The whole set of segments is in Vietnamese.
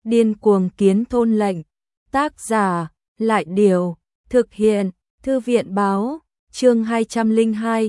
Điên cuồng kiến thôn lệnh. Tác giả, Lại Điều. Thực hiện, Thư viện Báo. Chương 202,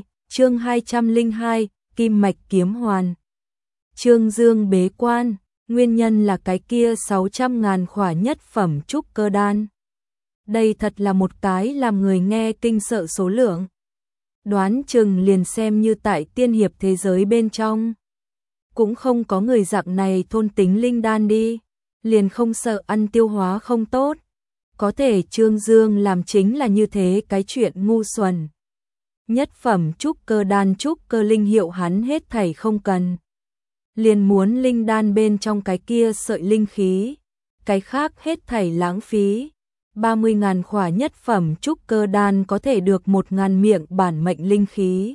Kim mạch kiếm hoàn. Trương Dương bế quan, nguyên nhân là cái kia 600.000 khỏa nhất phẩm trúc cơ đan. Đây thật là một cái làm người nghe kinh sợ số lượng. Đoán chừng liền xem như tại tiên hiệp thế giới bên trong. Cũng không có người dạng này thôn tính linh đan đi, liền không sợ ăn tiêu hóa không tốt. Có thể Trương Dương làm chính là như thế cái chuyện ngu xuẩn. Nhất phẩm trúc cơ đan trúc cơ linh hiệu hắn hết thảy không cần. Liền muốn linh đan bên trong cái kia sợi linh khí, cái khác hết thảy lãng phí. 30.000 khỏa nhất phẩm trúc cơ đan có thể được 1.000 miệng bản mệnh linh khí.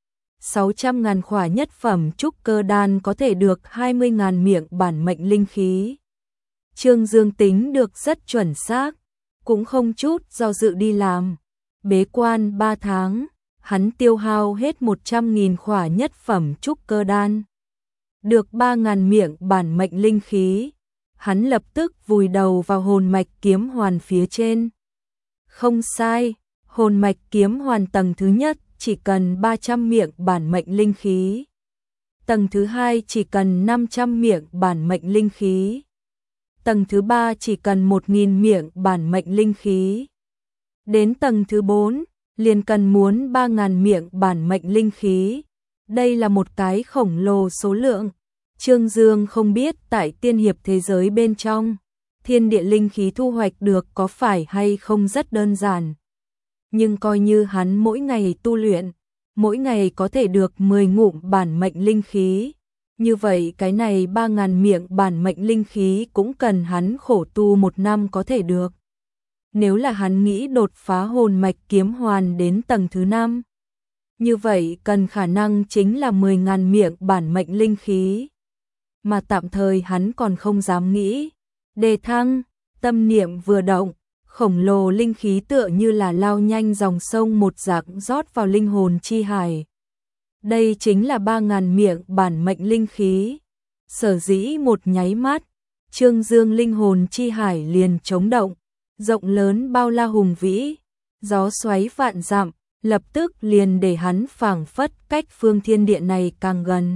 600.000 khỏa nhất phẩm trúc cơ đan có thể được 20.000 miệng bản mệnh linh khí. Trương Dương tính được rất chuẩn xác, cũng không chút do dự đi làm. Bế quan 3 tháng, hắn tiêu hao hết 100.000 khỏa nhất phẩm trúc cơ đan. Được 3.000 miệng bản mệnh linh khí, hắn lập tức vùi đầu vào hồn mạch kiếm hoàn phía trên. Không sai, hồn mạch kiếm hoàn tầng thứ nhất chỉ cần 300 miệng bản mệnh linh khí. Tầng thứ hai chỉ cần 500 miệng bản mệnh linh khí. Tầng thứ ba chỉ cần 1.000 miệng bản mệnh linh khí. Đến tầng thứ 4, liền cần muốn 3.000 miệng bản mệnh linh khí. Đây là một cái khổng lồ số lượng. Trương Dương không biết tại tiên hiệp thế giới bên trong, thiên địa linh khí thu hoạch được có phải hay không rất đơn giản. Nhưng coi như hắn mỗi ngày tu luyện, mỗi ngày có thể được 10 ngụm bản mệnh linh khí. Như vậy cái này 3.000 miệng bản mệnh linh khí cũng cần hắn khổ tu 1 năm có thể được. Nếu là hắn nghĩ đột phá hồn mạch kiếm hoàn đến tầng thứ 5, như vậy cần khả năng chính là 10.000 miệng bản mệnh linh khí. Mà tạm thời hắn còn không dám nghĩ. Đề thăng, tâm niệm vừa động, khổng lồ linh khí tựa như là lao nhanh dòng sông một dạng rót vào linh hồn chi hải. Đây chính là 3.000 miệng bản mệnh linh khí. Sở dĩ một nháy mắt, Trương Dương linh hồn chi hải liền chống động, rộng lớn bao la hùng vĩ, gió xoáy vạn dặm, lập tức liền để hắn phảng phất cách phương thiên địa này càng gần.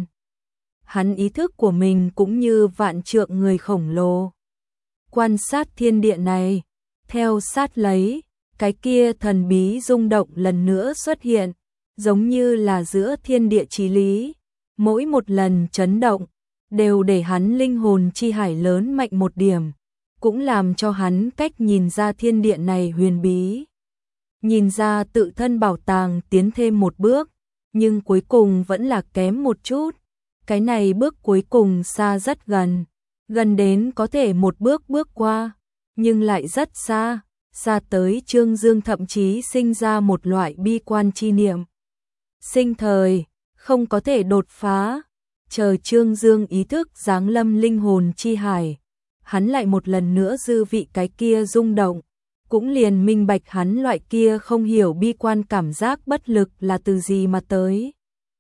Hắn ý thức của mình cũng như vạn trượng người khổng lồ. Quan sát thiên địa này, theo sát lấy, cái kia thần bí rung động lần nữa xuất hiện, giống như là giữa thiên địa chí lý. Mỗi một lần chấn động, đều để hắn linh hồn chi hải lớn mạnh một điểm, cũng làm cho hắn cách nhìn ra thiên địa này huyền bí. Nhìn ra tự thân bảo tàng tiến thêm một bước, nhưng cuối cùng vẫn là kém một chút. Cái này bước cuối cùng xa rất gần, gần đến có thể một bước bước qua, nhưng lại rất xa, xa tới Trương Dương thậm chí sinh ra một loại bi quan chi niệm. Sinh thời, không có thể đột phá, chờ Trương Dương ý thức giáng lâm linh hồn chi hải, hắn lại một lần nữa dư vị cái kia rung động, cũng liền minh bạch hắn loại kia không hiểu bi quan cảm giác bất lực là từ gì mà tới.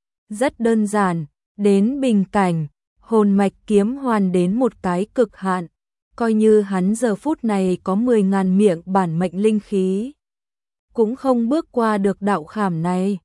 Rất đơn giản. Đến bình cảnh, hồn mạch kiếm hoàn đến một cái cực hạn, coi như hắn giờ phút này có 10.000 miệng bản mệnh linh khí, cũng không bước qua được đạo khảm này.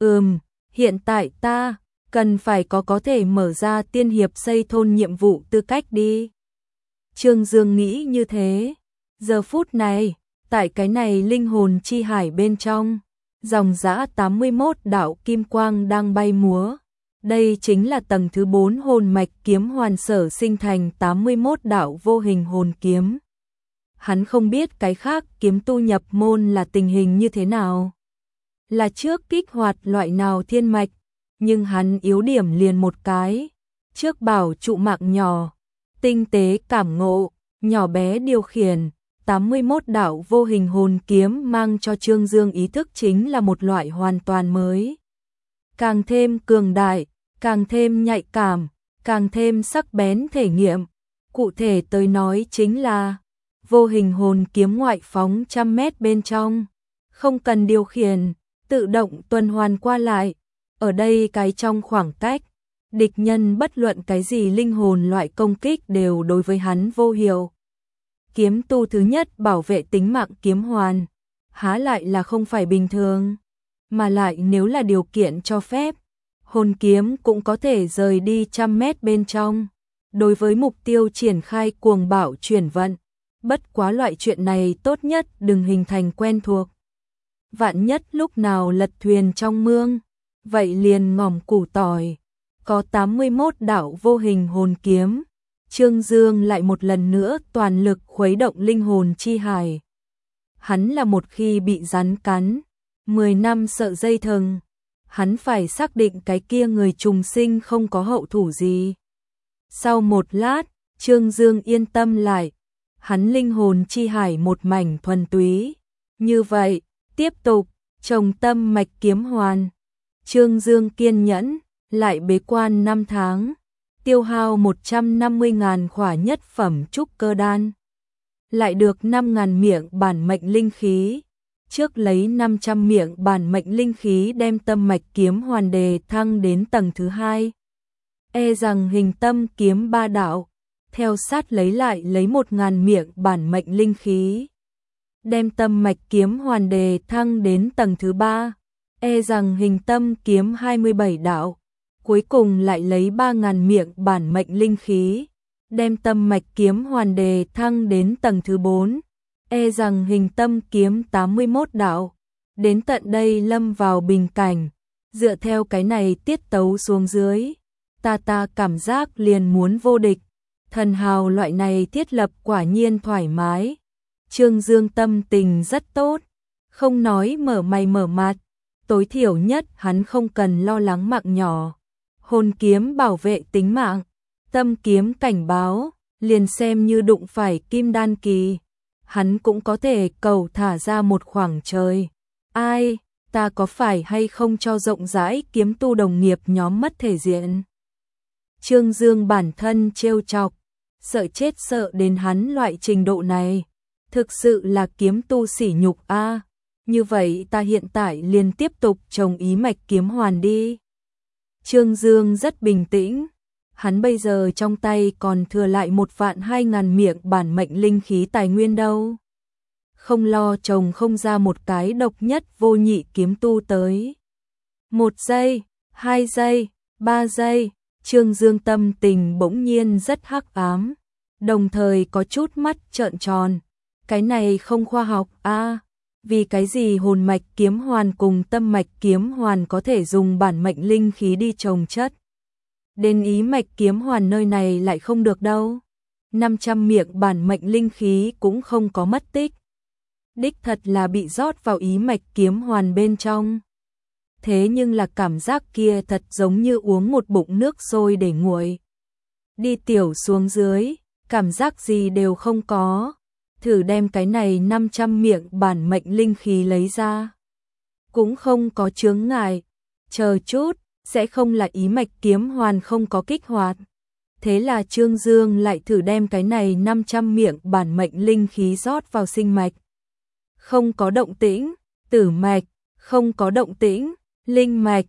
Hiện tại ta cần phải có thể mở ra tiên hiệp xây thôn nhiệm vụ tư cách đi. Trương Dương nghĩ như thế. Giờ phút này, tại cái này linh hồn chi hải bên trong, dòng dã 81 đạo kim quang đang bay múa. Đây chính là tầng thứ 4 hồn mạch kiếm hoàn sở sinh thành 81 đạo vô hình hồn kiếm. Hắn không biết cái khác kiếm tu nhập môn là tình hình như thế nào, là trước kích hoạt loại nào thiên mạch, nhưng hắn yếu điểm liền một cái, trước bảo trụ mạng nhỏ, tinh tế cảm ngộ, nhỏ bé điều khiển. 81 đạo vô hình hồn kiếm mang cho Trương Dương ý thức chính là một loại hoàn toàn mới, càng thêm cường đại, càng thêm nhạy cảm, càng thêm sắc bén thể nghiệm. Cụ thể tới nói chính là vô hình hồn kiếm ngoại phóng 100 mét bên trong, không cần điều khiển, tự động tuần hoàn qua lại. Ở đây cái trong khoảng cách, địch nhân bất luận cái gì linh hồn loại công kích đều đối với hắn vô hiệu. Kiếm tu thứ nhất bảo vệ tính mạng kiếm hoàn, há lại là không phải bình thường, mà lại nếu là điều kiện cho phép, hồn kiếm cũng có thể rời đi trăm mét bên trong. Đối với mục tiêu triển khai cuồng bạo chuyển vận, bất quá loại chuyện này tốt nhất đừng hình thành quen thuộc. Vạn nhất lúc nào lật thuyền trong mương, vậy liền ngòm củ tỏi. Có 81 đạo vô hình hồn kiếm, Trương Dương lại một lần nữa toàn lực khuấy động linh hồn chi hải. Hắn là một khi bị rắn cắn, 10 năm sợ dây thừng, hắn phải xác định cái kia người trùng sinh không có hậu thủ gì. Sau một lát, Trương Dương yên tâm lại, hắn linh hồn chi hải một mảnh thuần túy. Như vậy, tiếp tục, trồng tâm mạch kiếm hoàn. Trương Dương kiên nhẫn, lại bế quan 5 tháng, tiêu hao 150.000 khỏa nhất phẩm trúc cơ đan. Lại được 5.000 miệng bản mệnh linh khí. Trước lấy 500 miệng bản mệnh linh khí đem tâm mạch kiếm hoàn đề thăng đến tầng thứ 2. E rằng hình tâm kiếm 3 đạo, theo sát lấy lại lấy 1.000 miệng bản mệnh linh khí. Đem tâm mạch kiếm hoàn đề thăng đến tầng thứ 3, e rằng hình tâm kiếm 27 đạo, cuối cùng lại lấy 3.000 miệng bản mệnh linh khí. Đem tâm mạch kiếm hoàn đề thăng đến tầng thứ 4, e rằng hình tâm kiếm 81 đạo. Đến tận đây lâm vào bình cảnh, dựa theo cái này tiết tấu xuống dưới, ta cảm giác liền muốn vô địch. Thần hào loại này thiết lập quả nhiên thoải mái. Trương Dương tâm tình rất tốt, không nói mở mày mở mặt, tối thiểu nhất hắn không cần lo lắng mạng nhỏ. Hồn kiếm bảo vệ tính mạng, tâm kiếm cảnh báo, liền xem như đụng phải kim đan kỳ, hắn cũng có thể cầu thả ra một khoảng trời. Ai, ta có phải hay không cho rộng rãi kiếm tu đồng nghiệp nhóm mất thể diện? Trương Dương bản thân trêu chọc, sợ chết sợ đến hắn loại trình độ này. Thực sự là kiếm tu sỉ nhục a. Như vậy ta hiện tại liền tiếp tục trồng ý mạch kiếm hoàn đi. Trương Dương rất bình tĩnh. Hắn bây giờ trong tay còn thừa lại 1.200.000 miệng bản mệnh linh khí tài nguyên đâu. Không lo trồng không ra một cái độc nhất vô nhị kiếm tu tới. 1 giây, 2 giây, 3 giây, Trương Dương tâm tình bỗng nhiên rất hắc ám, đồng thời có chút mắt trợn tròn. Cái này không khoa học a. Vì cái gì hồn mạch kiếm hoàn cùng tâm mạch kiếm hoàn có thể dùng bản mệnh linh khí đi trồng chất, đến ý mạch kiếm hoàn nơi này lại không được đâu. 500 miệng bản mệnh linh khí cũng không có mất tích, đích thật là bị rót vào ý mạch kiếm hoàn bên trong. Thế nhưng là cảm giác kia thật giống như uống một bụng nước sôi để nguội. Đi tiểu xuống dưới, cảm giác gì đều không có. Thử đem cái này 500 miệng bản mệnh linh khí lấy ra, cũng không có chướng ngại. Chờ chút, sẽ không là ý mạch kiếm hoàn không có kích hoạt. Thế là Trương Dương lại thử đem cái này 500 miệng bản mệnh linh khí rót vào sinh mạch. Không có động tĩnh. Tử mạch, không có động tĩnh. Linh mạch,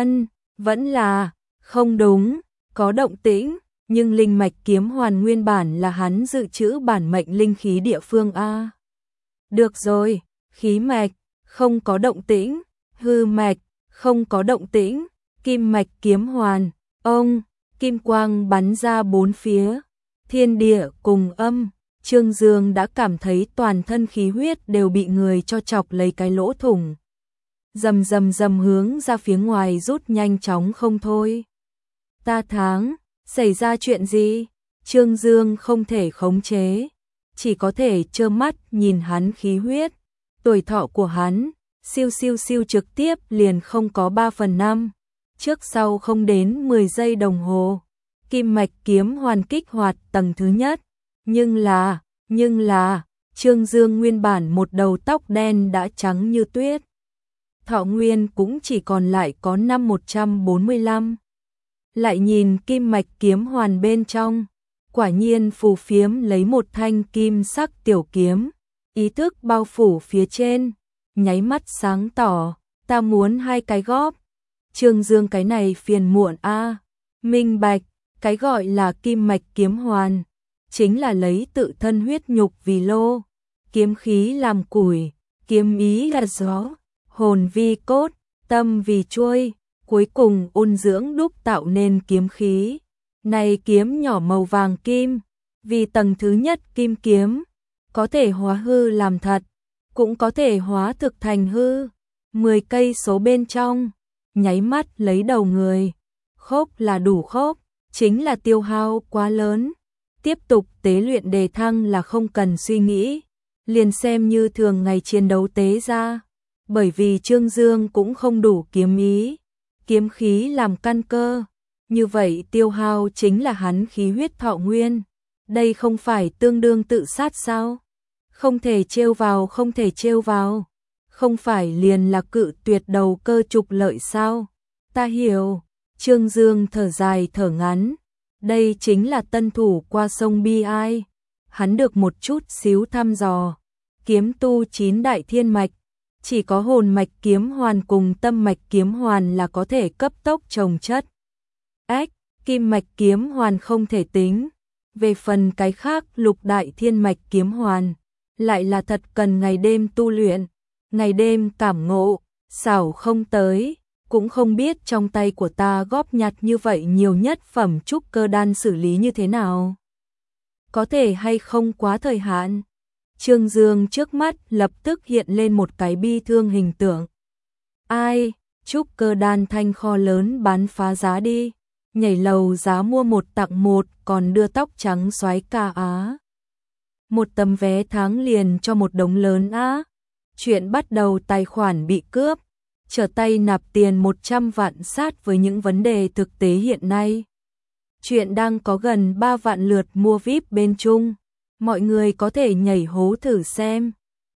vẫn là, không đúng, có động tĩnh. Nhưng linh mạch kiếm hoàn nguyên bản là hắn dự trữ bản mệnh linh khí địa phương a. Được rồi, khí mạch, không có động tĩnh. Hư mạch, không có động tĩnh. Kim mạch kiếm hoàn, kim quang bắn ra bốn phía. Thiên địa cùng âm, Trương Dương đã cảm thấy toàn thân khí huyết đều bị người cho chọc lấy cái lỗ thủng. Rầm rầm rầm hướng ra phía ngoài rút nhanh chóng không thôi. Ta tháng, xảy ra chuyện gì? Trương Dương không thể khống chế, chỉ có thể trơ mắt nhìn hắn khí huyết. Tuổi thọ của hắn, siêu siêu siêu trực tiếp liền không có 3/5. Trước sau không đến 10 giây đồng hồ. Kim mạch kiếm hoàn kích hoạt tầng thứ nhất. Nhưng là, Trương Dương nguyên bản một đầu tóc đen đã trắng như tuyết. Thọ nguyên cũng chỉ còn lại có năm 145. Lại nhìn kim mạch kiếm hoàn bên trong, quả nhiên phù phiếm lấy một thanh kim sắc tiểu kiếm, ý thức bao phủ phía trên, nháy mắt sáng tỏ, ta muốn 2 cái góp. Trương Dương cái này phiền muộn a, minh bạch, cái gọi là kim mạch kiếm hoàn, chính là lấy tự thân huyết nhục vì lô, kiếm khí làm củi, kiếm ý là gió, hồn vi cốt, tâm vì chuôi, cuối cùng ôn dưỡng đúc tạo nên kiếm khí. Này kiếm nhỏ màu vàng kim, vì tầng thứ nhất kim kiếm, có thể hóa hư làm thật, cũng có thể hóa thực thành hư. 10 cây số bên trong, nháy mắt lấy đầu người, khốc là đủ khốc, chính là tiêu hao quá lớn. Tiếp tục tế luyện đề thăng là không cần suy nghĩ, liền xem như thường ngày chiến đấu tế ra, bởi vì Trương Dương cũng không đủ kiếm ý, kiếm khí làm căn cơ, như vậy tiêu hao chính là hắn khí huyết thọ nguyên, đây không phải tương đương tự sát sao? Không thể trêu vào, không thể trêu vào, không phải liền là cự tuyệt đầu cơ trục lợi sao? Ta hiểu, Trương Dương thở dài thở ngắn, đây chính là tân thủ qua sông bi ai, hắn được một chút xíu thăm dò, kiếm tu 9 đại thiên mạch, chỉ có hồn mạch kiếm hoàn cùng tâm mạch kiếm hoàn là có thể cấp tốc trồng chất. Kim mạch kiếm hoàn không thể tính, về phần cái khác lục đại thiên mạch kiếm hoàn, lại là thật cần ngày đêm tu luyện, ngày đêm cảm ngộ, xảo không tới, cũng không biết trong tay của ta góp nhặt như vậy nhiều nhất phẩm trúc cơ đan xử lý như thế nào. Có thể hay không quá thời hạn. Trương Dương trước mắt lập tức hiện lên một cái bi thương hình tượng. Ai, trúc cơ đan thanh kho lớn bán phá giá đi, nhảy lầu giá mua 1 tặng 1 còn đưa tóc trắng soái ca á. Một tấm vé tháng liền cho một đống lớn á. Chuyện bắt đầu tài khoản bị cướp, trở tay nạp tiền 100 vạn sát với những vấn đề thực tế hiện nay. Chuyện đang có gần 3 vạn lượt mua VIP bên Trung, mọi người có thể nhảy hố thử xem.